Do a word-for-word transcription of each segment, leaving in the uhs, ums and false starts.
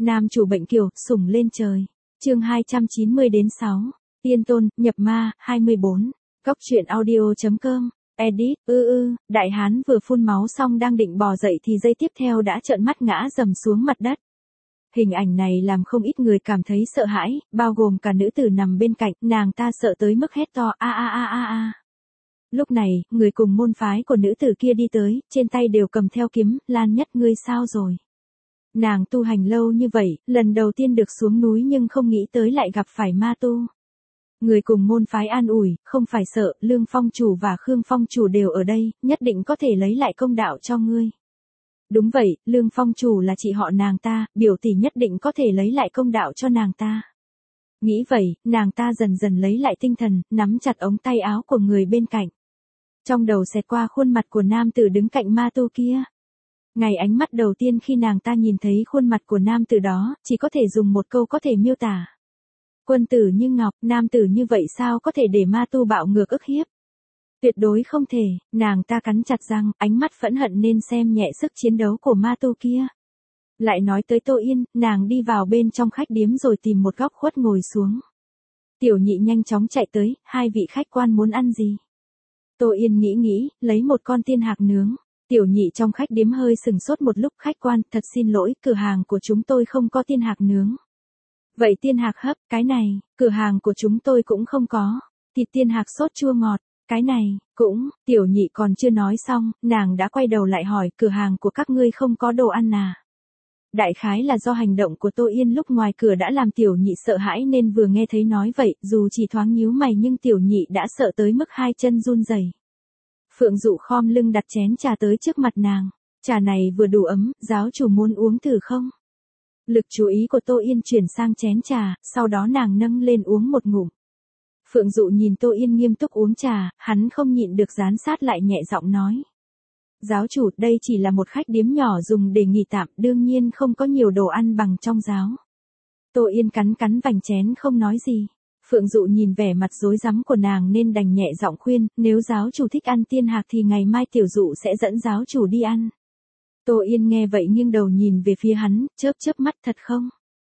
Nam chủ bệnh kiều, sủng lên trời. Chương hai trăm chín mươi đến sáu. Tiên tôn, nhập ma, hai mươi bốn. Góc truyện audio chấm com. Edit, ư ư, đại hán vừa phun máu xong đang định bò dậy thì giây tiếp theo đã trợn mắt ngã rầm xuống mặt đất. Hình ảnh này làm không ít người cảm thấy sợ hãi, bao gồm cả nữ tử nằm bên cạnh, nàng ta sợ tới mức hét to a a a a a. Lúc này, người cùng môn phái của nữ tử kia đi tới, trên tay đều cầm theo kiếm, Lan Nhất ngươi sao rồi? Nàng tu hành lâu như vậy, lần đầu tiên được xuống núi nhưng không nghĩ tới lại gặp phải ma tu. Người cùng môn phái an ủi, không phải sợ, Lương Phong chủ và Khương Phong chủ đều ở đây, nhất định có thể lấy lại công đạo cho ngươi. Đúng vậy, Lương Phong chủ là chị họ nàng ta, biểu tỷ nhất định có thể lấy lại công đạo cho nàng ta. Nghĩ vậy, nàng ta dần dần lấy lại tinh thần, nắm chặt ống tay áo của người bên cạnh. Trong đầu xẹt qua khuôn mặt của nam tử đứng cạnh ma tu kia. Ngày ánh mắt đầu tiên khi nàng ta nhìn thấy khuôn mặt của nam tử đó, chỉ có thể dùng một câu có thể miêu tả. Quân tử như ngọc, nam tử như vậy sao có thể để ma tu bạo ngược ức hiếp? Tuyệt đối không thể, nàng ta cắn chặt răng, ánh mắt phẫn hận nên xem nhẹ sức chiến đấu của ma tu kia. Lại nói tới Tô Yên, nàng đi vào bên trong khách điếm rồi tìm một góc khuất ngồi xuống. Tiểu nhị nhanh chóng chạy tới, hai vị khách quan muốn ăn gì? Tô Yên nghĩ nghĩ, lấy một con tiên hạc nướng. Tiểu nhị trong khách điếm hơi sừng sốt một lúc, khách quan, thật xin lỗi, cửa hàng của chúng tôi không có tiên hạc nướng. Vậy tiên hạc hấp, cái này, cửa hàng của chúng tôi cũng không có. Thịt tiên hạc sốt chua ngọt, cái này, cũng, tiểu nhị còn chưa nói xong, nàng đã quay đầu lại hỏi, cửa hàng của các ngươi không có đồ ăn à? Đại khái là do hành động của Tô Yên lúc ngoài cửa đã làm tiểu nhị sợ hãi nên vừa nghe thấy nói vậy, dù chỉ thoáng nhíu mày nhưng tiểu nhị đã sợ tới mức hai chân run rẩy. Phượng Dụ khom lưng đặt chén trà tới trước mặt nàng. Trà này vừa đủ ấm, giáo chủ muốn uống thử không? Lực chú ý của Tô Yên chuyển sang chén trà, sau đó nàng nâng lên uống một ngụm. Phượng Dụ nhìn Tô Yên nghiêm túc uống trà, hắn không nhịn được dán sát lại nhẹ giọng nói. Giáo chủ, đây chỉ là một khách điếm nhỏ dùng để nghỉ tạm, đương nhiên không có nhiều đồ ăn bằng trong giáo. Tô Yên cắn cắn vành chén không nói gì. Phượng Dụ nhìn vẻ mặt rối rắm của nàng nên đành nhẹ giọng khuyên, nếu giáo chủ thích ăn tiên hạc thì ngày mai tiểu dụ sẽ dẫn giáo chủ đi ăn. Tô Yên nghe vậy nghiêng đầu nhìn về phía hắn, chớp chớp mắt, thật không?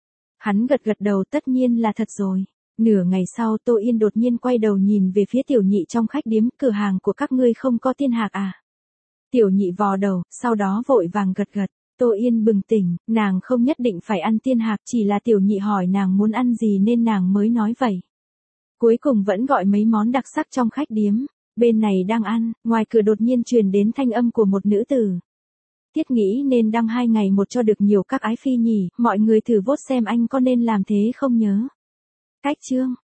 Hắn gật gật đầu, tất nhiên là thật rồi. Nửa ngày sau Tô Yên đột nhiên quay đầu nhìn về phía tiểu nhị trong khách điếm, cửa hàng của các ngươi không có tiên hạc à? Tiểu nhị vò đầu, sau đó vội vàng gật gật. Tô Yên bừng tỉnh, nàng không nhất định phải ăn tiên hạc, chỉ là tiểu nhị hỏi nàng muốn ăn gì nên nàng mới nói vậy. Cuối cùng vẫn gọi mấy món đặc sắc trong khách điếm. Bên này đang ăn, ngoài cửa đột nhiên truyền đến thanh âm của một nữ tử. Thiết nghĩ nên đăng hai ngày một cho được nhiều các ái phi nhỉ, mọi người thử vote xem anh có nên làm thế không nhớ. Cách chương,